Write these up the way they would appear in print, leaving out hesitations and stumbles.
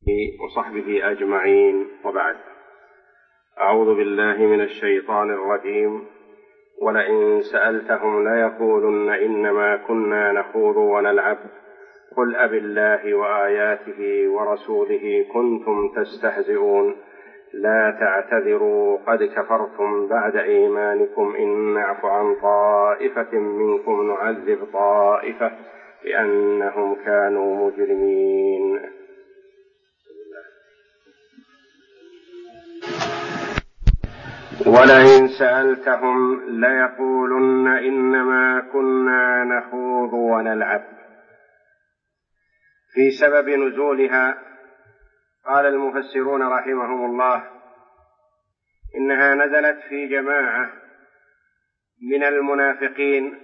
وصحبه أجمعين، وبعد. أعوذ بالله من الشيطان الرجيم. ولئن سألتهم ليقولن إنما كنا نخوض ونلعب قل أبالله وآياته ورسوله كنتم تستهزئون لا تعتذروا قد كفرتم بعد إيمانكم إن نعف عن طائفة منكم نعذب طائفة بأنهم كانوا مجرمين. ولئن سألتهم ليقولن إنما كنا نخوض ونلعب. في سبب نزولها قال المفسرون رحمهم الله إنها نزلت في جماعة من المنافقين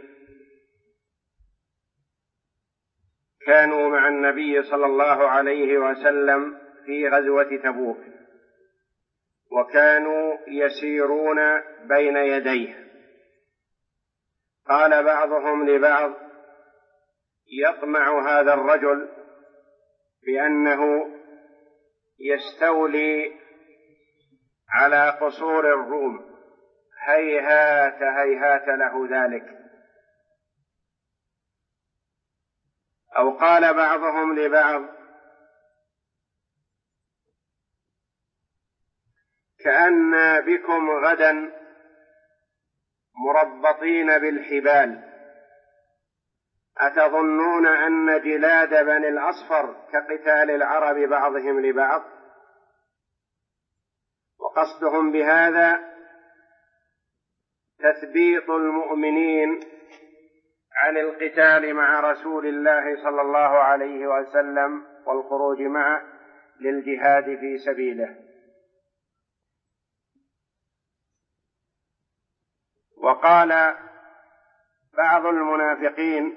كانوا مع النبي صلى الله عليه وسلم في غزوة تبوك، وكانوا يسيرون بين يديه. قال بعضهم لبعض: يطمع هذا الرجل بأنه يستولي على قصور الروم، هيهات هيهات له ذلك. أو قال بعضهم لبعض: كأن بكم غدا مربطين بالحبال، أتظنون أن جلاد بني الأصفر كقتال العرب بعضهم لبعض؟ وقصدهم بهذا تثبيط المؤمنين عن القتال مع رسول الله صلى الله عليه وسلم والخروج معه للجهاد في سبيله. وقال بعض المنافقين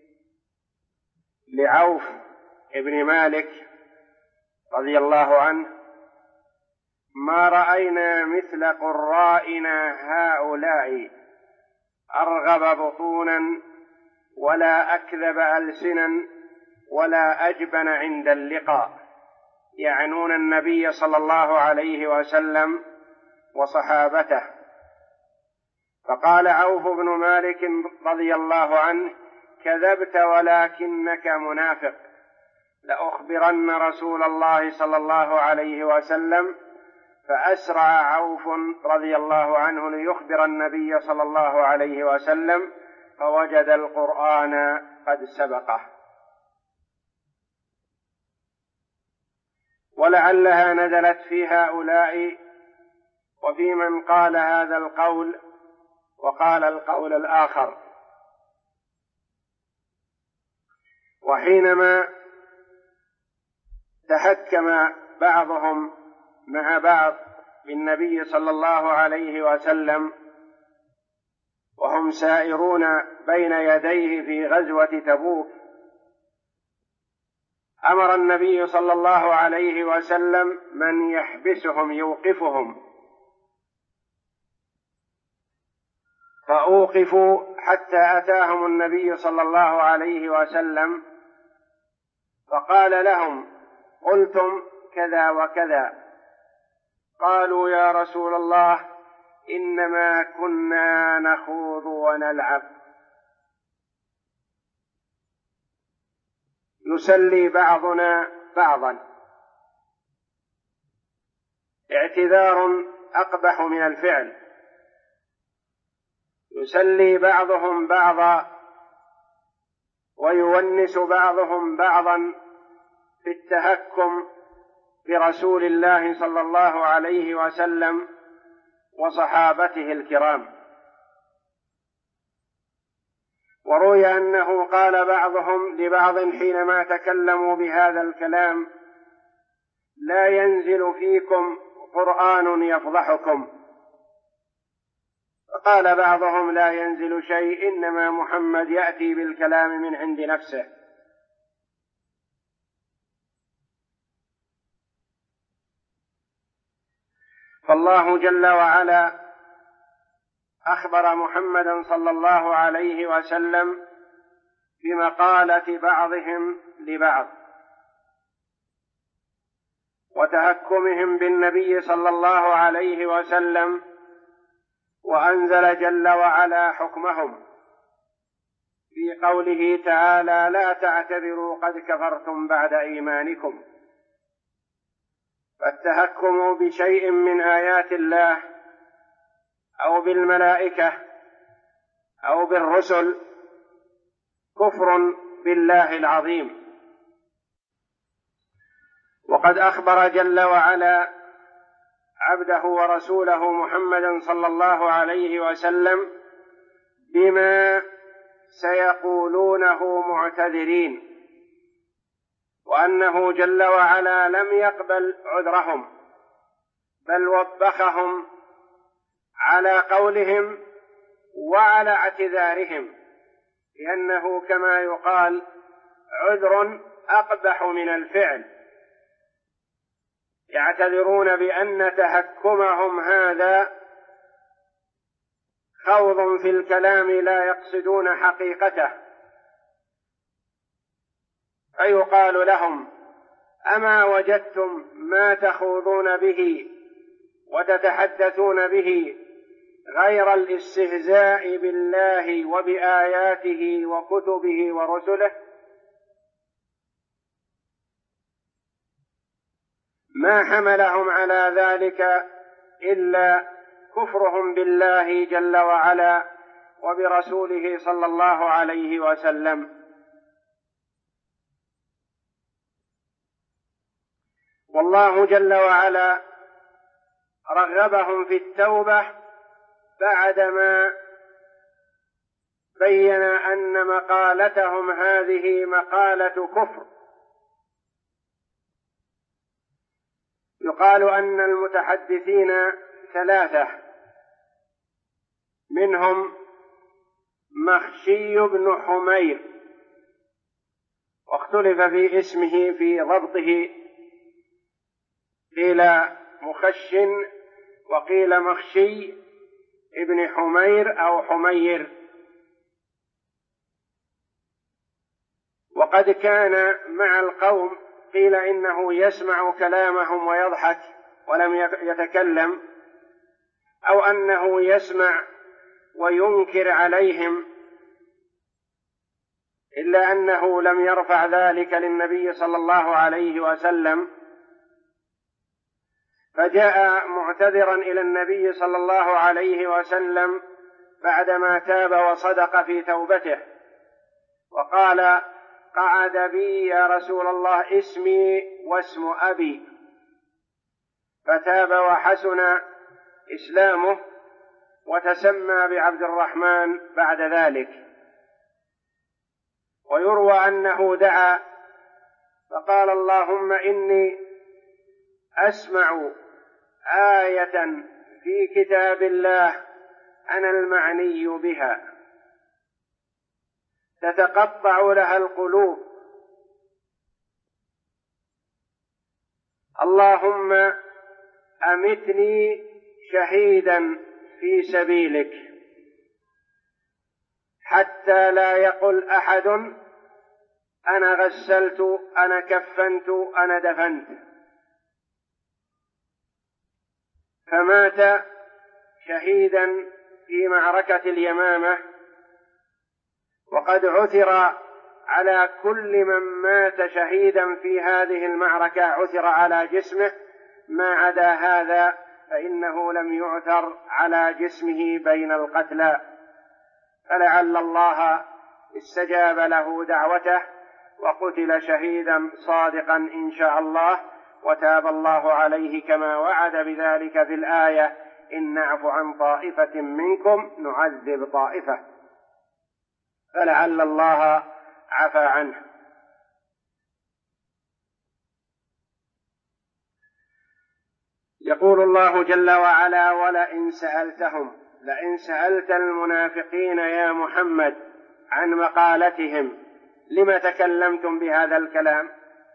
لعوف بن مالك رضي الله عنه: ما رأينا مثل قرائنا هؤلاء أرغب بطونا ولا أكذب ألسنا ولا أجبن عند اللقاء، يعنون النبي صلى الله عليه وسلم وصحابته. فقال عوف بن مالك رضي الله عنه: كذبت ولكنك منافق، لأخبرن رسول الله صلى الله عليه وسلم. فأسرع عوف رضي الله عنه ليخبر النبي صلى الله عليه وسلم، فوجد القرآن قد سبقه. ولعلها نزلت في هؤلاء وفي من قال هذا القول وقال القول الآخر. وحينما تحكم بعضهم مع بعض بالنبي صلى الله عليه وسلم وهم سائرون بين يديه في غزوة تبوك، أمر النبي صلى الله عليه وسلم من يحبسهم يوقفهم، فأوقفوا حتى أتاهم النبي صلى الله عليه وسلم فقال لهم: قلتم كذا وكذا. قالوا: يا رسول الله إنما كنا نخوض ونلعب، يسلي بعضنا بعضا. اعتذار أقبح من الفعل. يسلي بعضهم بعضا ويونس بعضهم بعضا في التهكم برسول الله صلى الله عليه وسلم وصحابته الكرام. وروي أنه قال بعضهم لبعض حينما تكلموا بهذا الكلام: لا ينزل فيكم قرآن يفضحكم. فقال بعضهم: لا ينزل شيء، إنما محمد يأتي بالكلام من عند نفسه. فالله جل وعلا أخبر محمدا صلى الله عليه وسلم بمقالة بعضهم لبعض، وتهكمهم بالنبي صلى الله عليه وسلم، وأنزل جل وعلا حكمهم في قوله تعالى: لا تعتذروا قد كفرتم بعد إيمانكم. فالتهكم بشيء من آيات الله أو بالملائكة أو بالرسل كفر بالله العظيم. وقد أخبر جل وعلا عبده ورسوله محمدا صلى الله عليه وسلم بما سيقولونه معتذرين، وأنه جل وعلا لم يقبل عذرهم بل وبخهم على قولهم وعلى اعتذارهم، لأنه كما يقال عذر أقبح من الفعل. يعتذرون بأن تهكمهم هذا خوض في الكلام لا يقصدون حقيقته، فيقال لهم: أما وجدتم ما تخوضون به وتتحدثون به غير الاستهزاء بالله وبآياته وكتبه ورسله؟ ما حملهم على ذلك إلا كفرهم بالله جل وعلا وبرسوله صلى الله عليه وسلم. والله جل وعلا رغبهم في التوبة بعدما بين أن مقالتهم هذه مقالة كفر. يقال أن المتحدثين ثلاثة، منهم مخشي بن حمير، واختلف في اسمه في ضبطه، قيل مخش وقيل مخشي ابن حمير أو حمير. وقد كان مع القوم، قيل إنه يسمع كلامهم ويضحك ولم يتكلم، أو أنه يسمع وينكر عليهم، إلا أنه لم يرفع ذلك للنبي صلى الله عليه وسلم، فجاء معتذرا إلى النبي صلى الله عليه وسلم بعدما تاب وصدق في توبته، وقال: قعد بي يا رسول الله اسمي واسم أبي، فتاب وحسن إسلامه وتسمى بعبد الرحمن بعد ذلك. ويروى أنه دعا فقال: اللهم إني أسمع آية في كتاب الله أنا المعني بها تتقطع لها القلوب، اللهم أمتني شهيدا في سبيلك حتى لا يقل أحد أنا غسلت أنا كفنت أنا دفنت. فمات شهيدا في معركة اليمامة، وقد عثر على كل من مات شهيدا في هذه المعركة عثر على جسمه، ما عدا هذا فإنه لم يعثر على جسمه بين القتلى، فلعل الله استجاب له دعوته وقتل شهيدا صادقا إن شاء الله، وتاب الله عليه كما وعد بذلك في الآية: إن نعفو عن طائفة منكم نعذب طائفة، فلعل الله عفى عنه. يقول الله جل وعلا: ولئن سألت المنافقين يا محمد عن مقالتهم لم تكلمتم بهذا الكلام؟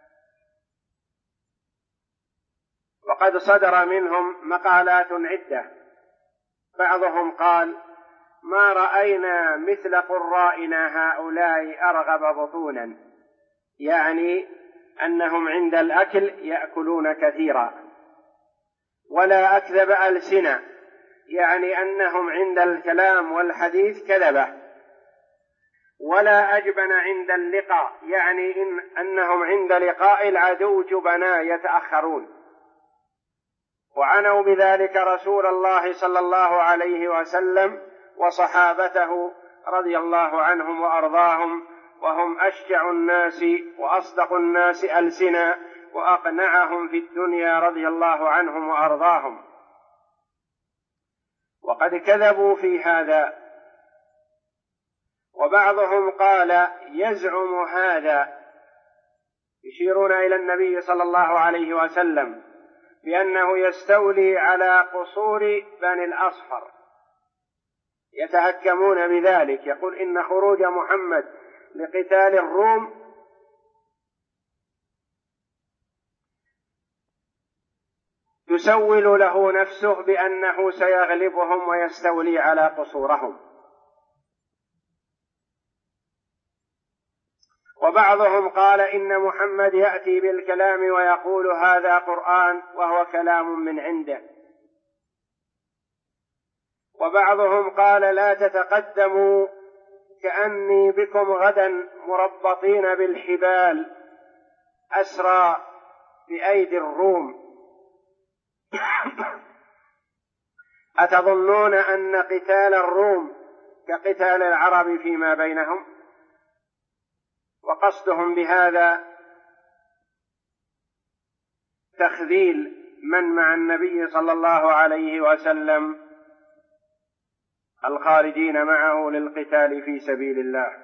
وقد صدر منهم مقالات عدة. بعضهم قال: ما رأينا مثل قرائنا هؤلاء أرغب بطونا، يعني أنهم عند الأكل يأكلون كثيرا، ولا أكذب ألسنة، يعني أنهم عند الكلام والحديث كذبة، ولا أجبن عند اللقاء، يعني أنهم عند لقاء العدو جبنا يتأخرون. وعنوا بذلك رسول الله صلى الله عليه وسلم وصحابته رضي الله عنهم وأرضاهم، وهم أشجع الناس وأصدق الناس ألسنا وأقنعهم في الدنيا رضي الله عنهم وأرضاهم، وقد كذبوا في هذا. وبعضهم قال يزعم هذا، يشيرون إلى النبي صلى الله عليه وسلم بأنه يستولي على قصور بني الأصفر، يتهكمون بذلك، يقول إن خروج محمد لقتال الروم يسول له نفسه بأنه سيغلبهم ويستولي على قصورهم. وبعضهم قال إن محمد يأتي بالكلام ويقول هذا قرآن وهو كلام من عنده. وبعضهم قال لا تتقدموا كأني بكم غدا مربطين بالحبال أسرى بأيدي الروم، أتظنون أن قتال الروم كقتال العرب فيما بينهم؟ وقصدهم بهذا تخذيل من مع النبي صلى الله عليه وسلم الخارجين معه للقتال في سبيل الله.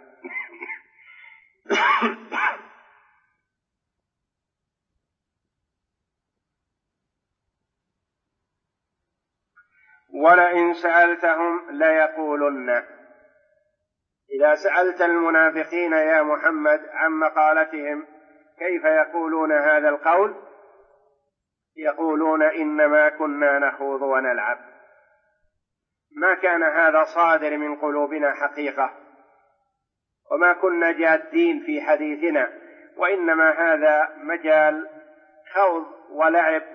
ولئن سألتهم ليقولن، إذا سألت المنافقين يا محمد عن مقالتهم كيف يقولون هذا القول، يقولون إنما كنا نخوض ونلعب، ما كان هذا صادر من قلوبنا حقيقة، وما كنا جادين في حديثنا، وإنما هذا مجال خوض ولعب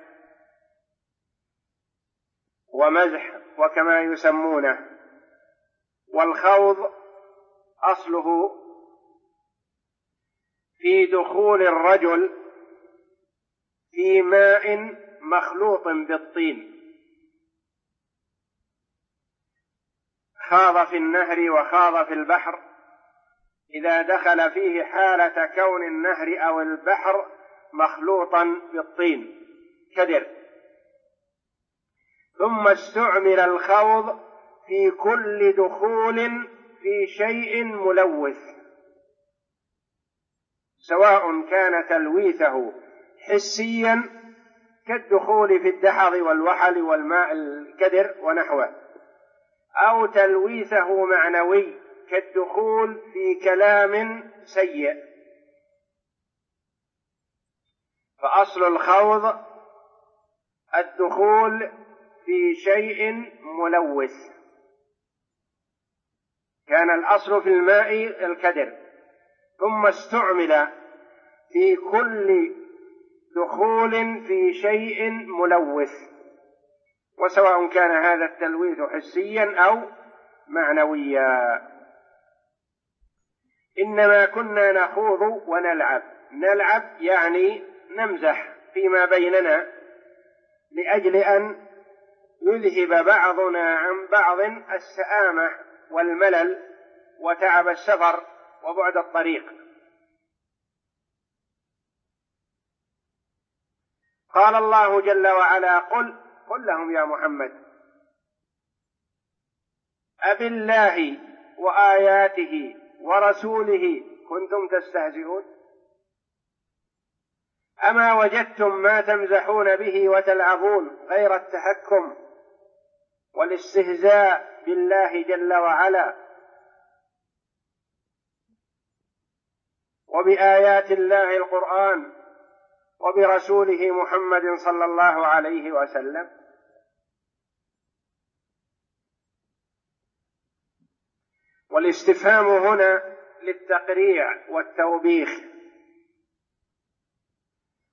ومزح وكما يسمونه. والخوض أصله في دخول الرجل في ماء مخلوط بالطين، خاض في النهر وخاض في البحر، إذا دخل فيه حالة كون النهر أو البحر مخلوطا بالطين كدر، ثم استعمل الخوض في كل دخول في شيء ملوث، سواء كان تلويثه حسيا كالدخول في الدحض والوحل والماء الكدر ونحوه، أو تلويثه معنوي كالدخول في كلام سيء. فأصل الخوض الدخول في شيء ملوث، كان الأصل في الماء الكدر، ثم استعمل في كل دخول في شيء ملوث، وسواء كان هذا التلويث حسيا أو معنويا. إنما كنا نخوض ونلعب، نلعب يعني نمزح فيما بيننا لأجل أن يذهب بعضنا عن بعض السآمة والملل وتعب السفر وبعد الطريق. قال الله جل وعلا قل لهم يا محمد أبالله وآياته ورسوله كنتم تستهزئون، أما وجدتم ما تمزحون به وتلعبون غير التحكم والاستهزاء بالله جل وعلا وبآيات الله القرآن وبرسوله محمد صلى الله عليه وسلم؟ والاستفهام هنا للتقريع والتوبيخ،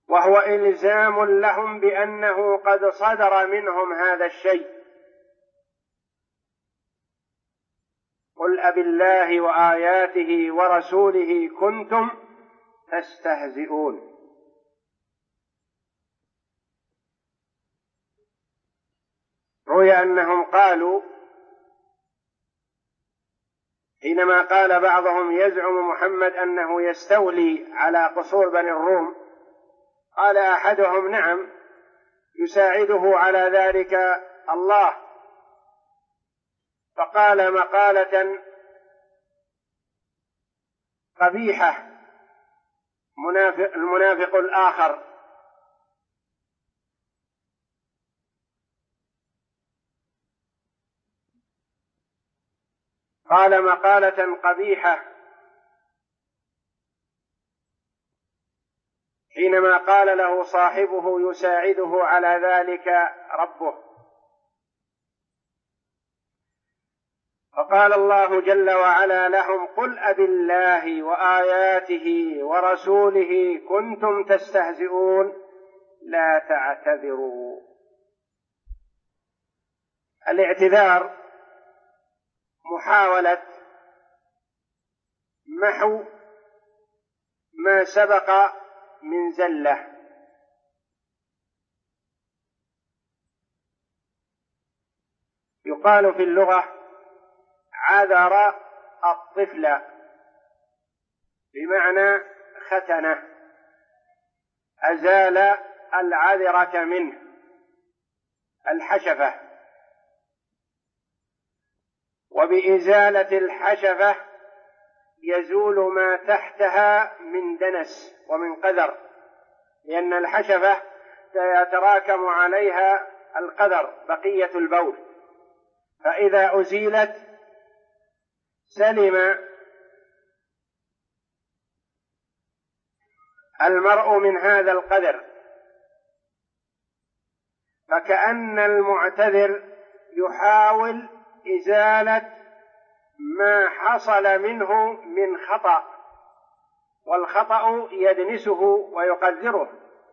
وهو إلزام لهم بأنه قد صدر منهم هذا الشيء. قل أبالله وآياته ورسوله كنتم تستهزئون. روي أنهم قالوا حينما قال بعضهم يزعم محمد أنه يستولي على قصور بني الروم، قال أحدهم نعم يساعده على ذلك الله، فقال مقالة قبيحة المنافق الآخر، قال مقالة قبيحة حينما قال له صاحبه يساعده على ذلك ربه. فقال الله جل وعلا لهم قل أبالله وآياته ورسوله كنتم تستهزئون لا تعتذروا. الاعتذار محاولة محو ما سبق من زلة، يقال في اللغة عذر الطفل بمعنى ختنه، أزال العذرة منه، الحشفة. وبإزالة الحشفة يزول ما تحتها من دنس ومن قذر، لأن الحشفة يتراكم عليها القذر بقية البول، فإذا أزيلت سلم المرء من هذا القذر. فكأن المعتذر يحاول إزالة ما حصل منه من خطأ، والخطأ يدنسه ويقذره.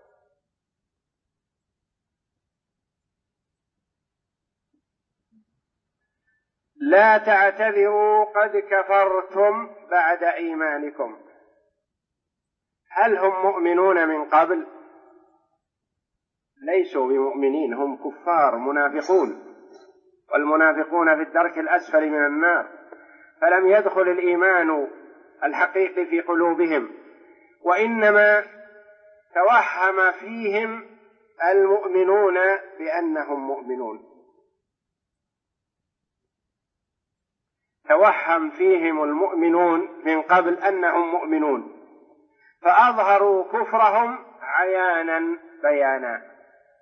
لا تعتذروا قد كفرتم بعد إيمانكم. هل هم مؤمنون من قبل؟ ليسوا بمؤمنين، هم كفار منافقون، والمنافقون في الدرك الأسفل من النار، فلم يدخل الإيمان الحقيقي في قلوبهم، وإنما توهم فيهم المؤمنون بأنهم مؤمنون، توهم فيهم المؤمنون من قبل أنهم مؤمنون، فأظهروا كفرهم عيانا بيانا.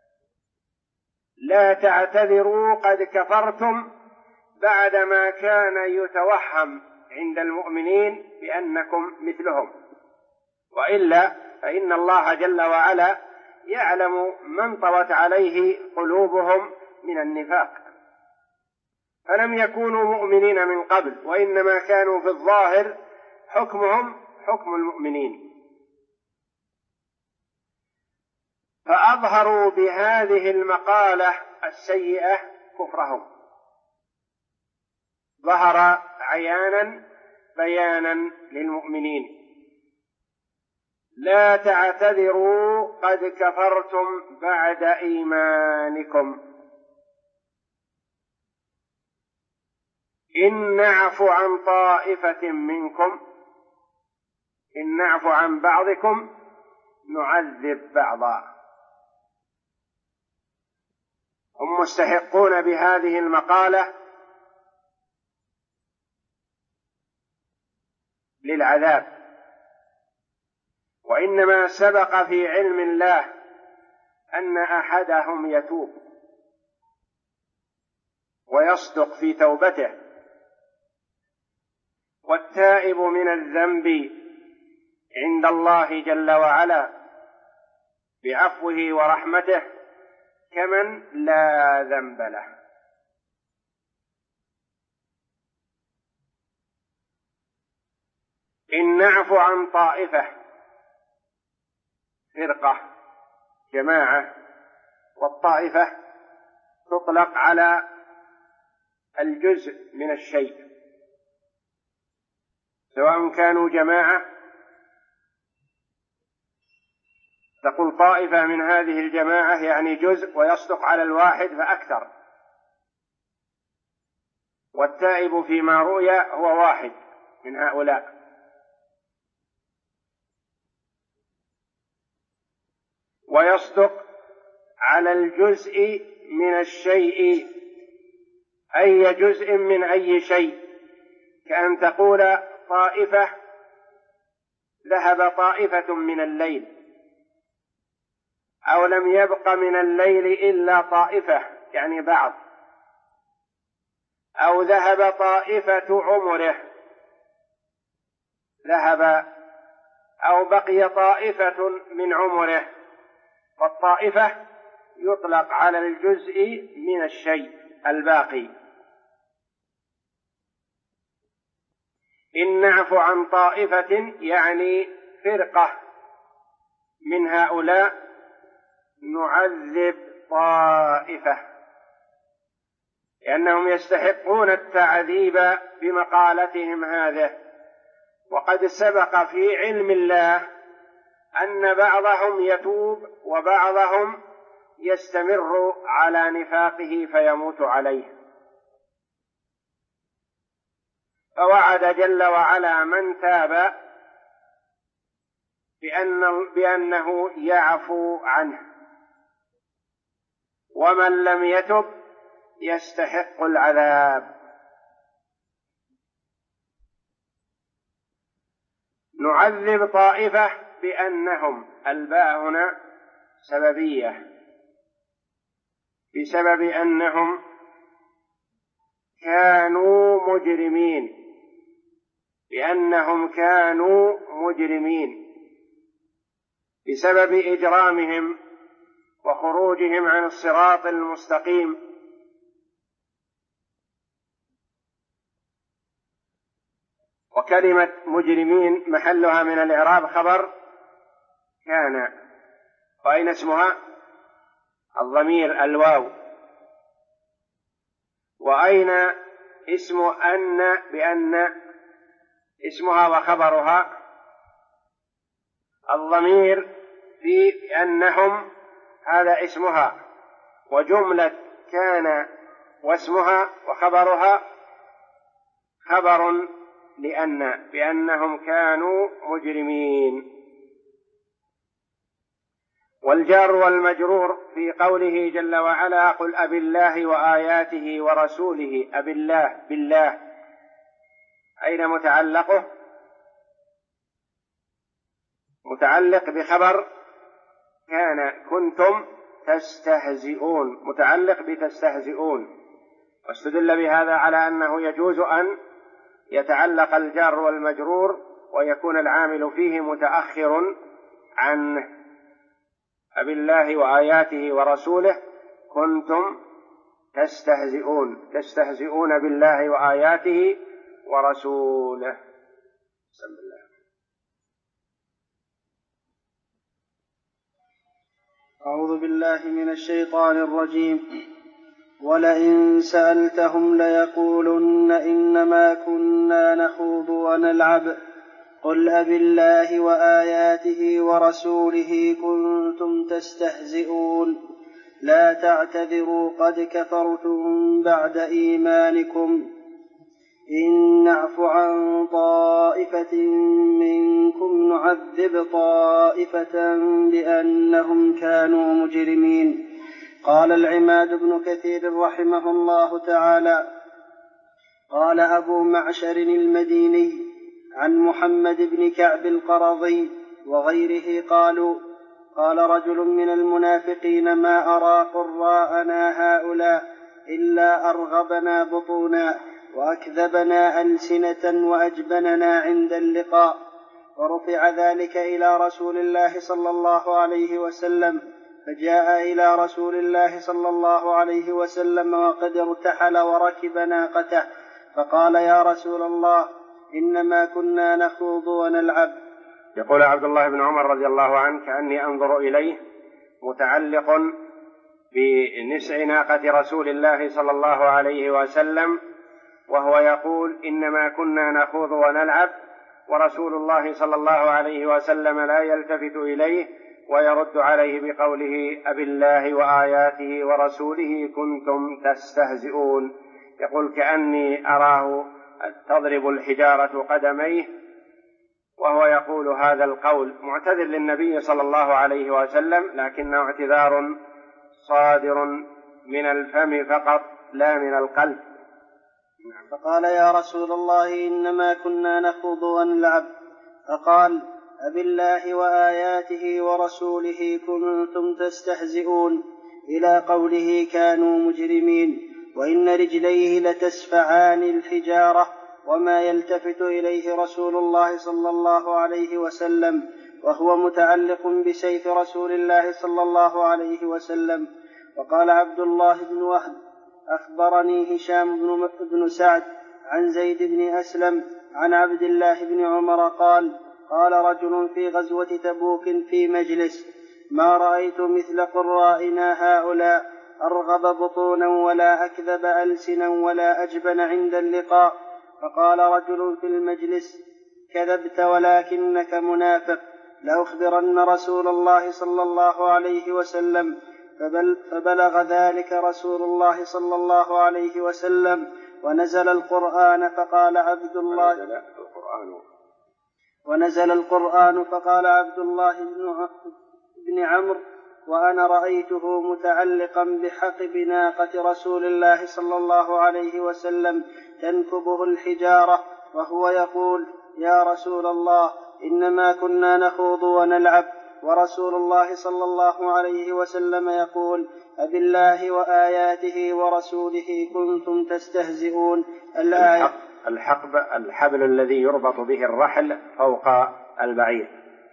لا تعتذروا قد كفرتم بعدما كان يتوهم عند المؤمنين بأنكم مثلهم، وإلا فإن الله جل وعلا يعلم من طوت عليه قلوبهم من النفاق، فلم يكونوا مؤمنين من قبل، وإنما كانوا في الظاهر حكمهم حكم المؤمنين، فأظهروا بهذه المقالة السيئة كفرهم، ظهر عيانا بيانا للمؤمنين. لا تعتذروا قد كفرتم بعد إيمانكم إن نعفو عن طائفة منكم، إن نعفو عن بعضكم نعذب بعضا. هم مستحقون بهذه المقالة للعذاب، وإنما سبق في علم الله أن أحدهم يتوب ويصدق في توبته، والتائب من الذنب عند الله جل وعلا بعفوه ورحمته كمن لا ذنب له. إن نعفو عن طائفة فرقة جماعة، والطائفة تطلق على الجزء من الشيء، سواء كانوا جماعة تقول طائفة من هذه الجماعة يعني جزء، ويصدق على الواحد فأكثر، والتائب فيما رؤي هو واحد من هؤلاء. ويصدق على الجزء من الشيء، أي جزء من أي شيء، كأن تقول طائفة ذهب طائفة من الليل، أو لم يبق من الليل إلا طائفة يعني بعض، أو ذهب طائفة عمره، ذهب أو بقي طائفة من عمره. والطائفة يطلق على الجزء من الشيء الباقي. إن نعفو عن طائفة يعني فرقة من هؤلاء نعذب طائفة، لأنهم يستحقون التعذيب بمقالتهم هذه. وقد سبق في علم الله أن بعضهم يتوب وبعضهم يستمر على نفاقه فيموت عليه. فوعد جل وعلا من تاب بأنه يعفو عنه، ومن لم يتب يستحق العذاب. نعذب طائفة بأنهم، الباء هنا سببية، بسبب أنهم كانوا مجرمين، بأنهم كانوا مجرمين بسبب إجرامهم وخروجهم عن الصراط المستقيم. وكلمة مجرمين محلها من الإعراب خبر كان، وأين اسمها؟ الضمير الواو. وأين اسم أن بأن اسمها وخبرها؟ الضمير في أنهم هذا اسمها، وجملة كان واسمها وخبرها خبر لأن بأنهم كانوا مجرمين. والجار والمجرور في قوله جل وعلا قل أبي الله وآياته ورسوله، أبي الله بالله أين متعلقه؟ متعلق بخبر كان كنتم تستهزئون، متعلق بتستهزئون. واستدل بهذا على أنه يجوز أن يتعلق الجار والمجرور ويكون العامل فيه متأخر عن أبي الله وآياته ورسوله كنتم تستهزئون، تستهزئون بالله وآياته ورسوله. بسم الله. أعوذ بالله من الشيطان الرجيم. ولئن سألتهم ليقولن إنما كنا نخوض ونلعب قل أبالله وآياته ورسوله كنتم تستهزئون لا تعتذروا قد كفرتم بعد إيمانكم إن نعف عن طائفة منكم نعذب طائفة بأنهم كانوا مجرمين. قال العماد بن كثير رحمه الله تعالى قال أبو معشر المديني عن محمد بن كعب القرظي وغيره قالوا قال رجل من المنافقين ما أرى قراءنا هؤلاء إلا أرغبنا بطونا وأكذبنا ألسنة وأجبننا عند اللقاء. ورفع ذلك إلى رسول الله صلى الله عليه وسلم فجاء إلى رسول الله صلى الله عليه وسلم وقد ارتحل وركب ناقته فقال يا رسول الله إنما كنا نخوض ونلعب. يقول عبد الله بن عمر رضي الله عنه كأني أنظر إليه متعلق بنسع ناقة رسول الله صلى الله عليه وسلم، وهو يقول إنما كنا نخوض ونلعب، ورسول الله صلى الله عليه وسلم لا يلتفت إليه ويرد عليه بقوله أبالله وآياته ورسوله كنتم تستهزئون. يقول كأني أراه تضرب الحجارة قدميه وهو يقول هذا القول، معتذر للنبي صلى الله عليه وسلم، لكنه اعتذار صادر من الفم فقط لا من القلب. فقال يا رسول الله إنما كنا نخوض ونلعب. فقال أبالله وآياته ورسوله كنتم تستهزئون إلى قوله كانوا مجرمين، وإن رجليه لتسفعان الحجارة، وما يلتفت إليه رسول الله صلى الله عليه وسلم وهو متعلق بسيف رسول الله صلى الله عليه وسلم. وقال عبد الله بن وهب أخبرني هشام بن سعد عن زيد بن أسلم عن عبد الله بن عمر قال قال رجل في غزوة تبوك في مجلس ما رأيت مثل قرائنا هؤلاء أرغب بطونا ولا أكذب ألسنا ولا أجبن عند اللقاء. فقال رجل في المجلس كذبت ولكنك منافق، لأخبرن رسول الله صلى الله عليه وسلم. فبلغ ذلك رسول الله صلى الله عليه وسلم ونزل القرآن فقال عبد الله بن عمرو وأنا رأيته متعلقا بحقب ناقة رسول الله صلى الله عليه وسلم تنكبه الحجارة، وهو يقول يا رسول الله إنما كنا نخوض ونلعب، ورسول الله صلى الله عليه وسلم يقول أبالله وآياته ورسوله كنتم تستهزئون. الآية. الحبل الذي يربط به الرحل فوق البعير.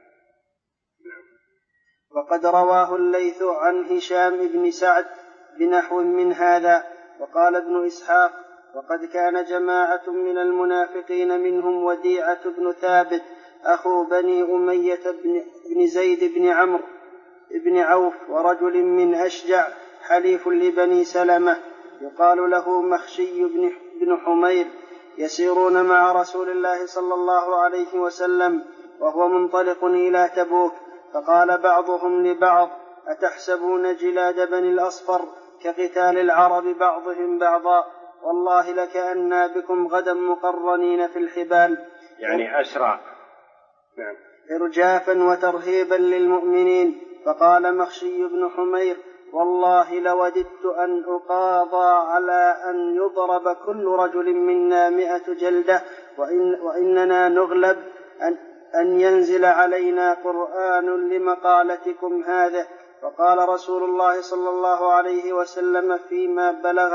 وقد رواه الليث عن هشام بن سعد بنحو من هذا. وقال ابن إسحاق وقد كان جماعة من المنافقين منهم وديعة بن ثابت أخو بني أمية بن زيد بن عمرو بن عوف ورجل من أشجع حليف لبني سلمة يقال له مخشي بن حمير يسيرون مع رسول الله صلى الله عليه وسلم وهو منطلق إلى تبوك. فقال بعضهم لبعض أتحسبون جلاد بني الأصفر كقتال العرب بعضهم بعضا، والله لكأنا بكم غدا مقرنين في الحبال، يعني أسرى إرجافا وترهيبا للمؤمنين. فقال مخشي بن حمير والله لوددت أن أقاضى على أن يضرب كل رجل منا 100 جلدة وإننا نغلب أن ينزل علينا قرآن لمقالتكم هذه. فقال رسول الله صلى الله عليه وسلم فيما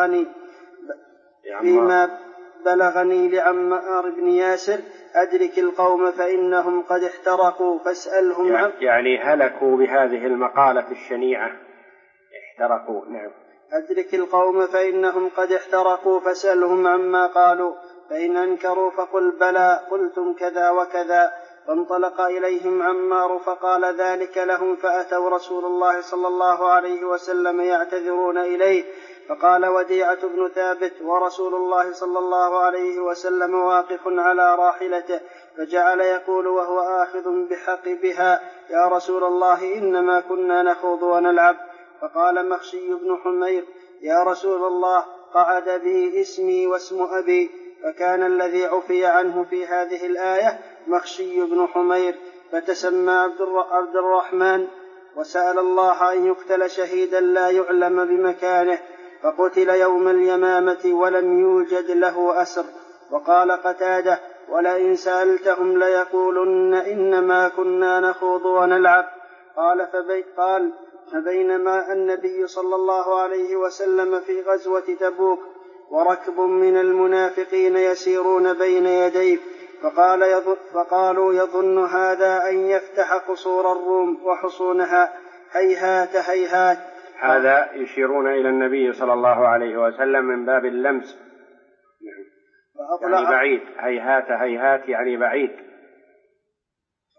بلغني لعمار بن ياسر أدرك القوم فإنهم قد احترقوا فاسألهم يعني هلكوا بهذه المقالة الشنيعة، احترقوا. نعم. أدرك القوم فإنهم قد احترقوا فاسألهم عما قالوا، فإن أنكروا فقل بلى قلتم كذا وكذا. فانطلق إليهم عمار فقال ذلك لهم، فأتوا رسول الله صلى الله عليه وسلم يعتذرون إليه. فقال وديعة بن ثابت ورسول الله صلى الله عليه وسلم واقف على راحلته، فجعل يقول وهو آخذ بحقبها يا رسول الله إنما كنا نخوض ونلعب. فقال مخشي بن حمير يا رسول الله قعد بي اسمي واسم أبي. فكان الذي عفي عنه في هذه الآية مخشي بن حمير، فتسمى عبد الرحمن، وسأل الله أن يقتل شهيدا لا يعلم بمكانه، فقتل يوم اليمامة ولم يوجد له أسر. وقال قتادة ولئن سألتهم ليقولن إنما كنا نخوض ونلعب. قال فبينما النبي صلى الله عليه وسلم في غزوة تبوك وركب من المنافقين يسيرون بين يديه، فقالوا يظن هذا أن يفتح قصور الروم وحصونها، هيهات هيهات. هذا يشيرون إلى النبي صلى الله عليه وسلم من باب اللمس، يعني بعيد، هيهات هيهات يعني بعيد.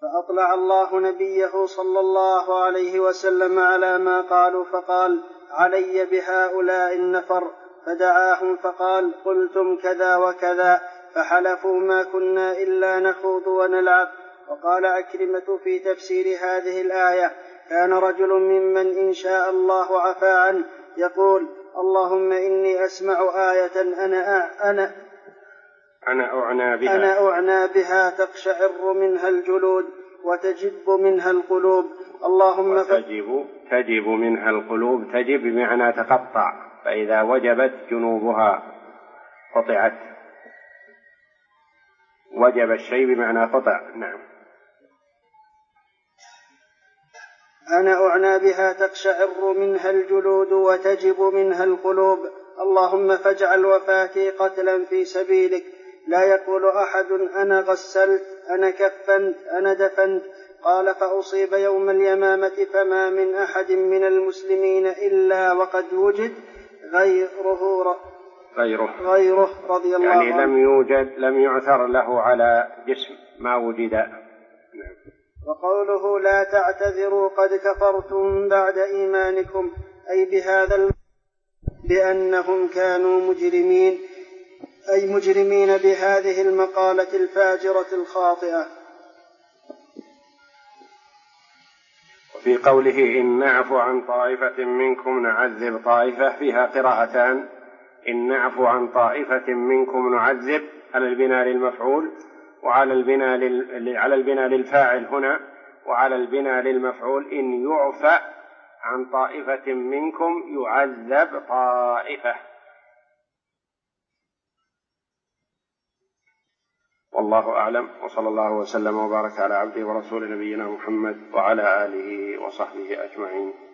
فأطلع الله نبيه صلى الله عليه وسلم على ما قالوا فقال: علي بهؤلاء النفر. فدعاهم فقال: قلتم كذا وكذا، فحلفوا: ما كنا إلا نخوض ونلعب. وقال عكرمة في تفسير هذه الآية: كان رجل ممن إن شاء الله عفى عنه يقول: اللهم إني أسمع آية أنا أعنى بها تقشعر منها الجلود وتجب منها القلوب. اللهم تجب منها القلوب، تجب بمعنى تقطع، فإذا وجبت جنوبها قطعت. وجب الشيء بمعنى قطع. نعم. أنا أعنى بها تقشعر منها الجلود وتجب منها القلوب. اللهم فاجعل وفاتي قتلا في سبيلك، لا يقول أحد: أنا غسلت، أنا كفنت، أنا دفنت. قال: فأصيب يوم اليمامة فما من أحد من المسلمين إلا وقد وجد غيره رضي الله عنه. يعني لم يعثر له على جسم، ما وجد. وقوله: لا تعتذروا قد كفرتم بعد إيمانكم، أي بهذا بأنهم كانوا مجرمين، أي مجرمين بهذه المقالة الفاجرة الخاطئة. وفي قوله: إن نعفو عن طائفة منكم نعذب طائفة، فيها قراءتان: إن نعفو عن طائفة منكم نعذب على البناء للمفعول، وعلى البناء للفاعل هنا، وعلى البناء للمفعول: إن يعفى عن طائفة منكم يعذب طائفة. والله أعلم، وصلى الله وسلم وبارك على عبده ورسوله نبينا محمد وعلى آله وصحبه أجمعين.